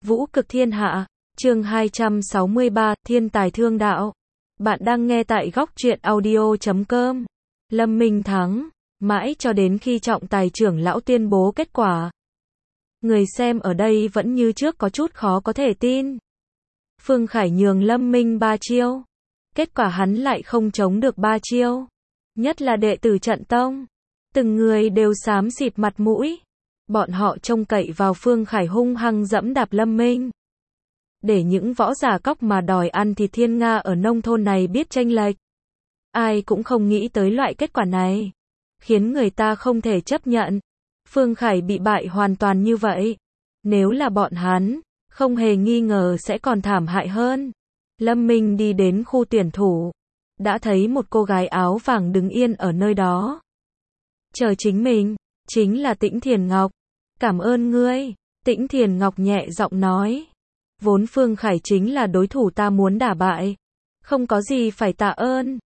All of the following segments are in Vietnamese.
Vũ cực thiên hạ, chương 263, thiên tài thương đạo. Bạn đang nghe tại góc truyện audio.com. Lâm Minh thắng, mãi cho đến khi trọng tài trưởng lão tuyên bố kết quả. Người xem ở đây vẫn như trước có chút khó có thể tin. Phương Khải nhường Lâm Minh 3 chiêu. Kết quả hắn lại không chống được 3 chiêu. Nhất là đệ tử trận tông. Từng người đều xám xịt mặt mũi. Bọn họ trông cậy vào Phương Khải hung hăng dẫm đạp Lâm Minh. Để những võ giả cóc mà đòi ăn thịt thiên nga ở nông thôn này biết chênh lệch. Ai cũng không nghĩ tới loại kết quả này. Khiến người ta không thể chấp nhận. Phương Khải bị bại hoàn toàn như vậy. Nếu là bọn hắn, không hề nghi ngờ sẽ còn thảm hại hơn. Lâm Minh đi đến khu tuyển thủ. Đã thấy một cô gái áo vàng đứng yên ở nơi đó. Chờ chính mình, chính là Tĩnh Thiền Ngọc. Cảm ơn ngươi, Tĩnh Thiền Ngọc nhẹ giọng nói. Vốn Phương Khải chính là đối thủ ta muốn đả bại. Không có gì phải tạ ơn.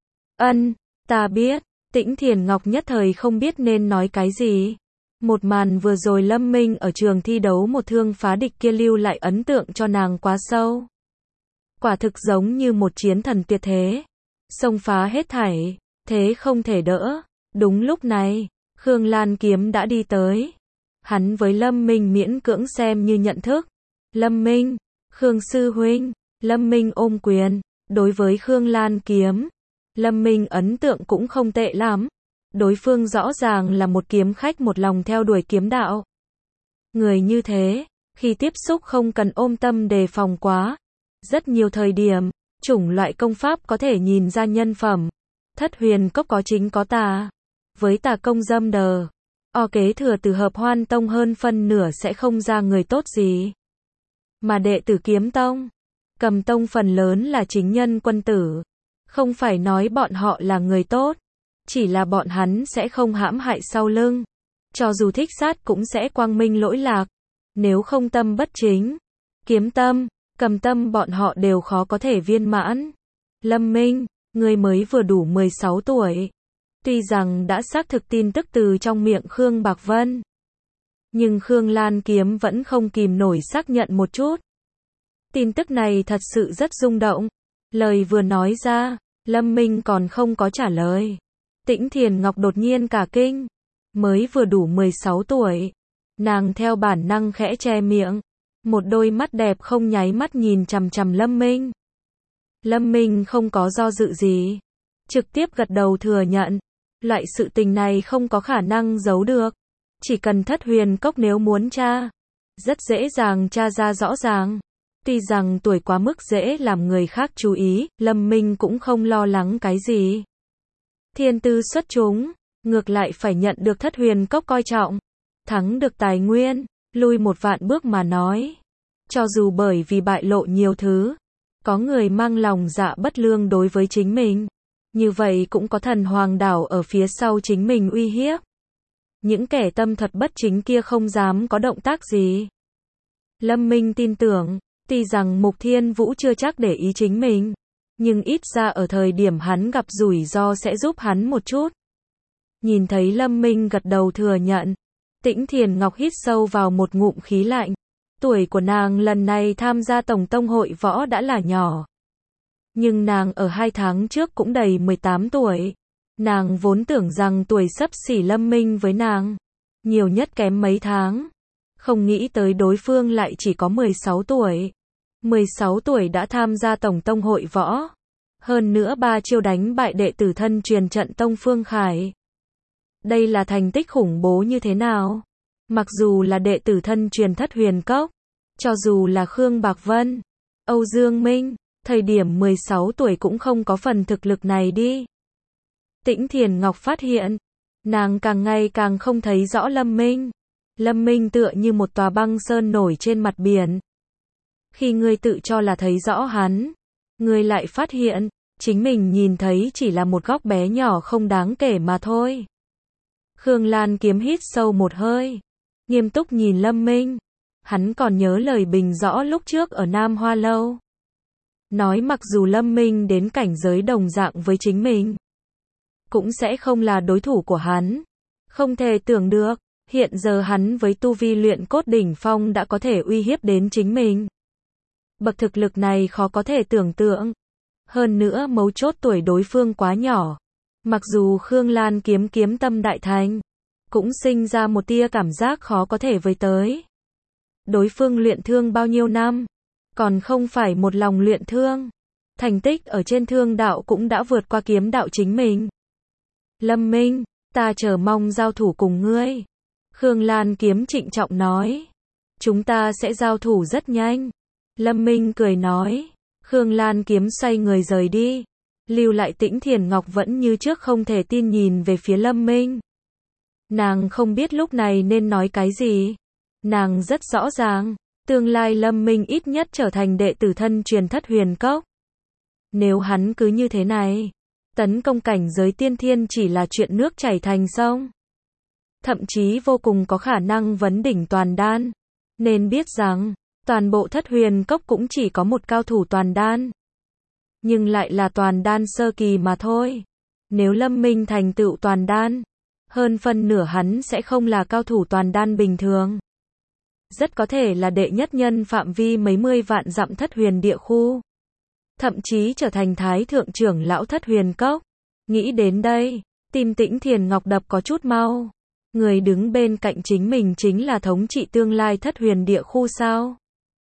Ta biết. Tĩnh Thiền Ngọc nhất thời không biết nên nói cái gì. Một màn vừa rồi Lâm Minh ở trường thi đấu một thương phá địch kia lưu lại ấn tượng cho nàng quá sâu. Quả thực giống như một chiến thần tuyệt thế. Xông phá hết thảy, thế không thể đỡ. Đúng lúc này, Khương Lan Kiếm đã đi tới. Hắn với Lâm Minh miễn cưỡng xem như nhận thức. Lâm Minh, Khương Sư Huynh, Lâm Minh ôm quyền. Đối với Khương Lan Kiếm, Lâm Minh ấn tượng cũng không tệ lắm. Đối phương rõ ràng là một kiếm khách một lòng theo đuổi kiếm đạo. Người như thế, khi tiếp xúc không cần ôm tâm đề phòng quá. Rất nhiều thời điểm, chủng loại công pháp có thể nhìn ra nhân phẩm. Thất huyền cốc có chính có tà. Với tà công dâm đờ, kế thừa từ Hợp Hoan Tông hơn phân nửa sẽ không ra người tốt gì. Mà đệ tử Kiếm Tông, Cầm Tông phần lớn là chính nhân quân tử. Không phải nói bọn họ là người tốt, chỉ là bọn hắn sẽ không hãm hại sau lưng. Cho dù thích sát cũng sẽ quang minh lỗi lạc. Nếu không tâm bất chính, Kiếm Tâm, Cầm Tâm bọn họ đều khó có thể viên mãn. Lâm Minh, người mới vừa đủ 16 tuổi. Tuy rằng đã xác thực tin tức từ trong miệng Khương Bạc Vân, nhưng Khương Lan Kiếm vẫn không kìm nổi xác nhận một chút. Tin tức này thật sự rất rung động. Lời vừa nói ra, Lâm Minh còn không có trả lời. Tĩnh Thiền Ngọc đột nhiên cả kinh. Mới vừa đủ 16 tuổi. Nàng theo bản năng khẽ che miệng. Một đôi mắt đẹp không nháy mắt nhìn chằm chằm Lâm Minh. Lâm Minh không có do dự gì. Trực tiếp gật đầu thừa nhận. Loại sự tình này không có khả năng giấu được. Chỉ cần Thất Huyền Cốc nếu muốn tra, rất dễ dàng tra ra rõ ràng. Tuy rằng tuổi quá mức dễ làm người khác chú ý, Lâm Minh cũng không lo lắng cái gì. Thiên tư xuất chúng, ngược lại phải nhận được Thất Huyền Cốc coi trọng. Thắng được tài nguyên, lui một vạn bước mà nói. Cho dù bởi vì bại lộ nhiều thứ, có người mang lòng dạ bất lương đối với chính mình. Như vậy cũng có thần hoàng đảo ở phía sau chính mình uy hiếp. Những kẻ tâm thuật bất chính kia không dám có động tác gì. Lâm Minh tin tưởng, tuy rằng Mục Thiên Vũ chưa chắc để ý chính mình, nhưng ít ra ở thời điểm hắn gặp rủi ro sẽ giúp hắn một chút. Nhìn thấy Lâm Minh gật đầu thừa nhận, Tĩnh Thiền Ngọc hít sâu vào một ngụm khí lạnh. Tuổi của nàng lần này tham gia Tổng Tông hội võ đã là nhỏ. Nhưng nàng ở 2 tháng trước cũng đầy 18 tuổi. Nàng vốn tưởng rằng tuổi xấp xỉ Lâm Minh với nàng, nhiều nhất kém mấy tháng. Không nghĩ tới đối phương lại chỉ có 16 tuổi. 16 tuổi đã tham gia Tổng Tông hội võ. Hơn nữa 3 chiêu đánh bại đệ tử thân truyền trận tông Phương Khải. Đây là thành tích khủng bố như thế nào? Mặc dù là đệ tử thân truyền Thất Huyền Cốc, cho dù là Khương Bạc Vân, Âu Dương Minh, thời điểm 16 tuổi cũng không có phần thực lực này đi. Tĩnh Thiền Ngọc phát hiện, nàng càng ngày càng không thấy rõ Lâm Minh. Lâm Minh tựa như một tòa băng sơn nổi trên mặt biển. Khi ngươi tự cho là thấy rõ hắn, ngươi lại phát hiện, chính mình nhìn thấy chỉ là một góc bé nhỏ không đáng kể mà thôi. Khương Lan Kiếm hít sâu một hơi, nghiêm túc nhìn Lâm Minh. Hắn còn nhớ lời bình rõ lúc trước ở Nam Hoa Lâu. Nói mặc dù Lâm Minh đến cảnh giới đồng dạng với chính mình, cũng sẽ không là đối thủ của hắn. Không thể tưởng được, Hiện giờ hắn với tu vi luyện cốt đỉnh phong đã có thể uy hiếp đến chính mình. Bậc thực lực này khó có thể tưởng tượng. Hơn nữa mấu chốt tuổi đối phương quá nhỏ. Mặc dù Khương Lan kiếm kiếm tâm đại thành, cũng sinh ra một tia cảm giác khó có thể với tới. Đối phương luyện thương bao nhiêu năm, còn không phải một lòng luyện thương. Thành tích ở trên thương đạo cũng đã vượt qua kiếm đạo chính mình. Lâm Minh, ta chờ mong giao thủ cùng ngươi. Khương Lan kiếm trịnh trọng nói. Chúng ta sẽ giao thủ rất nhanh. Lâm Minh cười nói. Khương Lan kiếm xoay người rời đi. Lưu lại Tĩnh Thiền Ngọc vẫn như trước không thể tin nhìn về phía Lâm Minh. Nàng không biết lúc này nên nói cái gì. Nàng rất rõ ràng, tương lai Lâm Minh ít nhất trở thành đệ tử thân truyền Thất Huyền Cốc. Nếu hắn cứ như thế này, tấn công cảnh giới tiên thiên chỉ là chuyện nước chảy thành sông. Thậm chí vô cùng có khả năng vấn đỉnh toàn đan. Nên biết rằng, toàn bộ Thất Huyền Cốc cũng chỉ có một cao thủ toàn đan. Nhưng lại là toàn đan sơ kỳ mà thôi. Nếu Lâm Minh thành tựu toàn đan, hơn phân nửa hắn sẽ không là cao thủ toàn đan bình thường. Rất có thể là đệ nhất nhân phạm vi mấy mươi vạn dặm Thất Huyền địa khu. Thậm chí trở thành thái thượng trưởng lão Thất Huyền Cốc. Nghĩ đến đây, tim Tĩnh Thiền Ngọc đập có chút mau. Người đứng bên cạnh chính mình chính là thống trị tương lai Thất Huyền địa khu sao?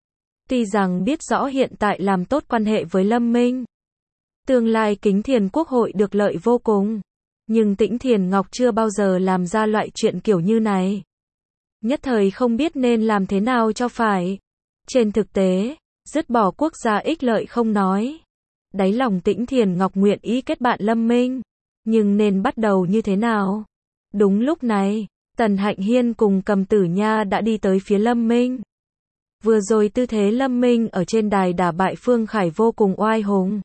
Tuy rằng biết rõ hiện tại làm tốt quan hệ với Lâm Minh, tương lai Kính Thiền Quốc hội được lợi vô cùng. Nhưng Tĩnh Thiền Ngọc chưa bao giờ làm ra loại chuyện kiểu như này. Nhất thời không biết nên làm thế nào cho phải. Trên thực tế, dứt bỏ quốc gia ích lợi không nói. Đáy lòng Tĩnh Thiền Ngọc nguyện ý kết bạn Lâm Minh. Nhưng nên bắt đầu như thế nào? Đúng lúc này, Tần Hạnh Hiên cùng Cầm Tử Nha đã đi tới phía Lâm Minh. Vừa rồi tư thế Lâm Minh ở trên đài đả bại Phương Khải vô cùng oai hùng.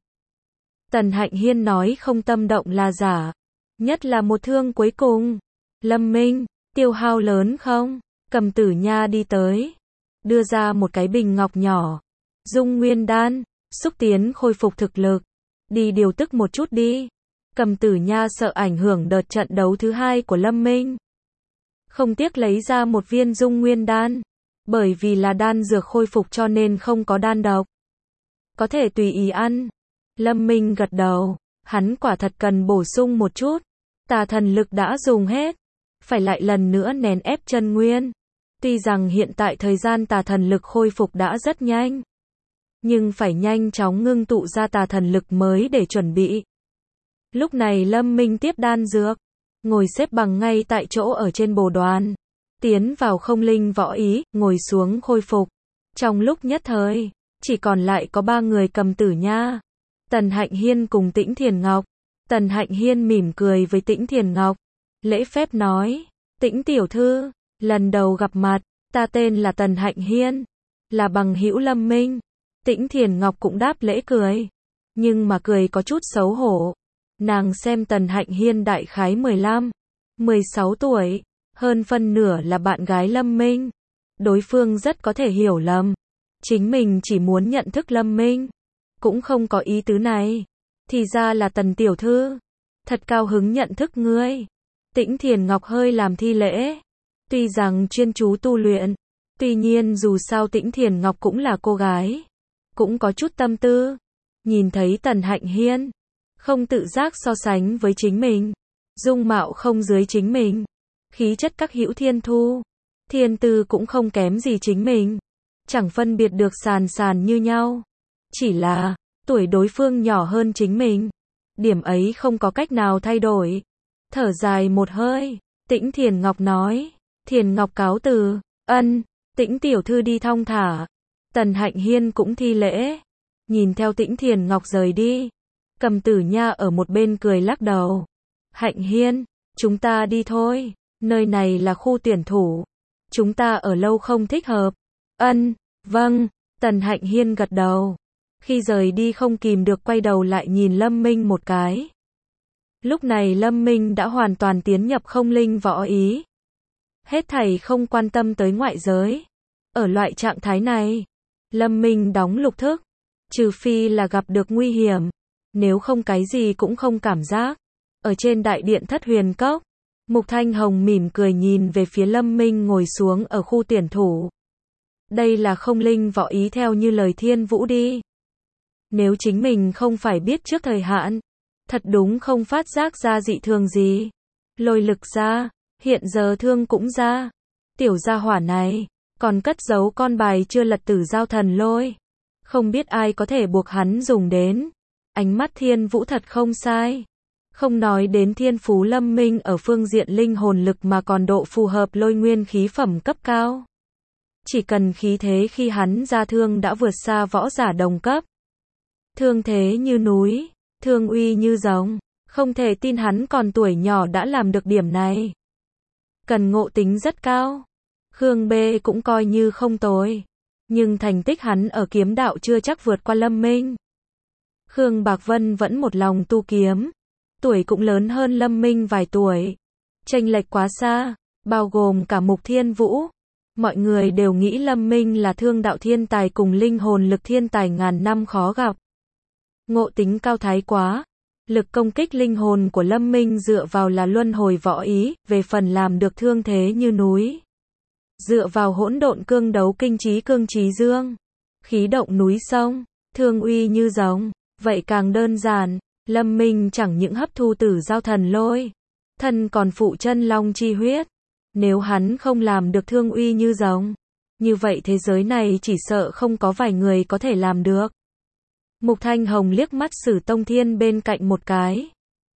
Tần Hạnh Hiên nói không tâm động là giả. Nhất là một thương cuối cùng. Lâm Minh, tiêu hao lớn không? Cầm Tử Nha đi tới. Đưa ra một cái bình ngọc nhỏ. Dung nguyên đan, xúc tiến khôi phục thực lực. Đi điều tức một chút đi. Cầm Tử Nha sợ ảnh hưởng đợt trận đấu thứ hai của Lâm Minh. Không tiếc lấy ra một viên dung nguyên đan. Bởi vì là đan dược khôi phục cho nên không có đan độc. Có thể tùy ý ăn. Lâm Minh gật đầu. Hắn quả thật cần bổ sung một chút. Tà thần lực đã dùng hết. Phải lại lần nữa nén ép chân nguyên. Tuy rằng hiện tại thời gian tà thần lực khôi phục đã rất nhanh. Nhưng phải nhanh chóng ngưng tụ ra tà thần lực mới để chuẩn bị. Lúc này Lâm Minh tiếp đan dược. Ngồi xếp bằng ngay tại chỗ ở trên bồ đoàn. Tiến vào không linh võ ý, ngồi xuống khôi phục. Trong lúc nhất thời, chỉ còn lại có 3 người Cầm Tử Nha, Tần Hạnh Hiên cùng Tĩnh Thiền Ngọc. Tần Hạnh Hiên mỉm cười với Tĩnh Thiền Ngọc. Lễ phép nói, Tĩnh tiểu thư, lần đầu gặp mặt, ta tên là Tần Hạnh Hiên, là bằng hữu Lâm Minh. Tĩnh Thiền Ngọc cũng đáp lễ cười, nhưng mà cười có chút xấu hổ. Nàng xem Tần Hạnh Hiên đại khái 15, 16 tuổi, hơn phân nửa là bạn gái Lâm Minh. Đối phương rất có thể hiểu lầm. Chính mình chỉ muốn nhận thức Lâm Minh, cũng không có ý tứ này. Thì ra là Tần tiểu thư, thật cao hứng nhận thức ngươi. Tĩnh Thiền Ngọc hơi làm thi lễ. Tuy rằng chuyên chú tu luyện, tuy nhiên dù sao Tĩnh Thiền Ngọc cũng là cô gái, cũng có chút tâm tư. Nhìn thấy Tần Hạnh Hiên, không tự giác so sánh với chính mình, dung mạo không dưới chính mình, khí chất các hữu thiên thu, thiên tư cũng không kém gì chính mình, chẳng phân biệt được sàn sàn như nhau. Chỉ là, tuổi đối phương nhỏ hơn chính mình, điểm ấy không có cách nào thay đổi. Thở dài một hơi, Tĩnh Thiền Ngọc nói, Thiền Ngọc cáo từ. Ân, Tĩnh tiểu thư đi thong thả. Tần Hạnh Hiên cũng thi lễ, nhìn theo Tĩnh Thiền Ngọc rời đi. Cầm Tử Nha ở một bên cười lắc đầu. Hạnh Hiên, chúng ta đi thôi, nơi này là khu tuyển thủ, chúng ta ở lâu không thích hợp. Ân, vâng, Tần Hạnh Hiên gật đầu. Khi rời đi không kìm được quay đầu lại nhìn Lâm Minh một cái. Lúc này Lâm Minh đã hoàn toàn tiến nhập không linh võ ý. Hết thảy không quan tâm tới ngoại giới. Ở loại trạng thái này, Lâm Minh đóng lục thức, trừ phi là gặp được nguy hiểm, nếu không cái gì cũng không cảm giác. Ở trên đại điện Thất Huyền Cốc, Mục Thanh Hồng mỉm cười nhìn về phía Lâm Minh ngồi xuống ở khu tuyển thủ. Đây là không linh võ ý theo như lời Thiên Vũ đi. Nếu chính mình không phải biết trước thời hạn, thật đúng không phát giác ra dị thường gì. Lôi lực ra, hiện giờ thương cũng ra. Tiểu gia hỏa này, còn cất giấu con bài chưa lật Tử Giao Thần Lôi. Không biết ai có thể buộc hắn dùng đến. Ánh mắt Thiên Vũ thật không sai. Không nói đến thiên phú Lâm Minh ở phương diện linh hồn lực mà còn độ phù hợp lôi nguyên khí phẩm cấp cao. Chỉ cần khí thế khi hắn ra thương đã vượt xa võ giả đồng cấp. Thương thế như núi, thương uy như rồng. Không thể tin hắn còn tuổi nhỏ đã làm được điểm này. Cần ngộ tính rất cao. Khương B cũng coi như không tồi. Nhưng thành tích hắn ở kiếm đạo chưa chắc vượt qua Lâm Minh. Khương Bạc Vân vẫn một lòng tu kiếm. Tuổi cũng lớn hơn Lâm Minh vài tuổi. Chênh lệch quá xa, bao gồm cả Mục Thiên Vũ. Mọi người đều nghĩ Lâm Minh là thương đạo thiên tài cùng linh hồn lực thiên tài ngàn năm khó gặp. Ngộ tính cao thái quá. Lực công kích linh hồn của Lâm Minh dựa vào là luân hồi võ ý, về phần làm được thương thế như núi. Dựa vào hỗn độn cương đấu cương trí dương. Khí động núi sông, thương uy như rồng, vậy càng đơn giản. Lâm Minh chẳng những hấp thu Tử Giao Thần Lôi, thân còn phụ chân long chi huyết. Nếu hắn không làm được thương uy như rồng, như vậy thế giới này chỉ sợ không có vài người có thể làm được. Mục Thanh Hồng liếc mắt Sử Tông Thiên bên cạnh một cái.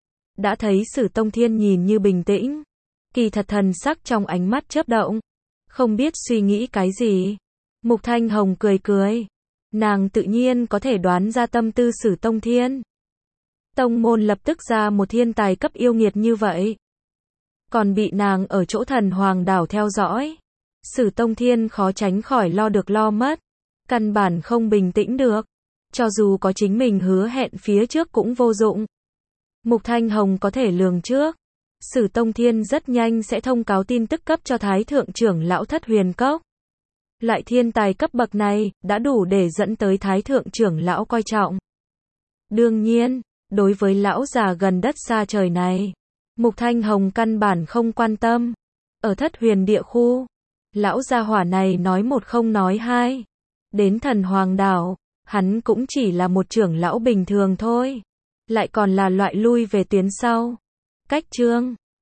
Đã thấy Sử Tông Thiên nhìn như bình tĩnh, kỳ thật thần sắc trong ánh mắt chớp động, không biết suy nghĩ cái gì. Mục Thanh Hồng cười cười, nàng tự nhiên có thể đoán ra tâm tư Sử Tông Thiên. Tông môn lập tức ra một thiên tài cấp yêu nghiệt như vậy, còn bị nàng ở chỗ Thần Hoàng đảo theo dõi. Sử Tông Thiên khó tránh khỏi lo được lo mất, căn bản không bình tĩnh được. Cho dù có chính mình hứa hẹn phía trước cũng vô dụng. Mục Thanh Hồng có thể lường trước, Sử Tông Thiên rất nhanh sẽ thông cáo tin tức cấp cho Thái Thượng trưởng lão Thất Huyền Cốc. Loại thiên tài cấp bậc này, đã đủ để dẫn tới Thái Thượng trưởng lão coi trọng. Đương nhiên, đối với lão già gần đất xa trời này, Mục Thanh Hồng căn bản không quan tâm. Ở Thất Huyền địa khu, lão gia hỏa này nói một không nói hai. Đến Thần Hoàng đảo, hắn cũng chỉ là một trưởng lão bình thường thôi. Lại còn là loại lui về tuyến sau. Cách chương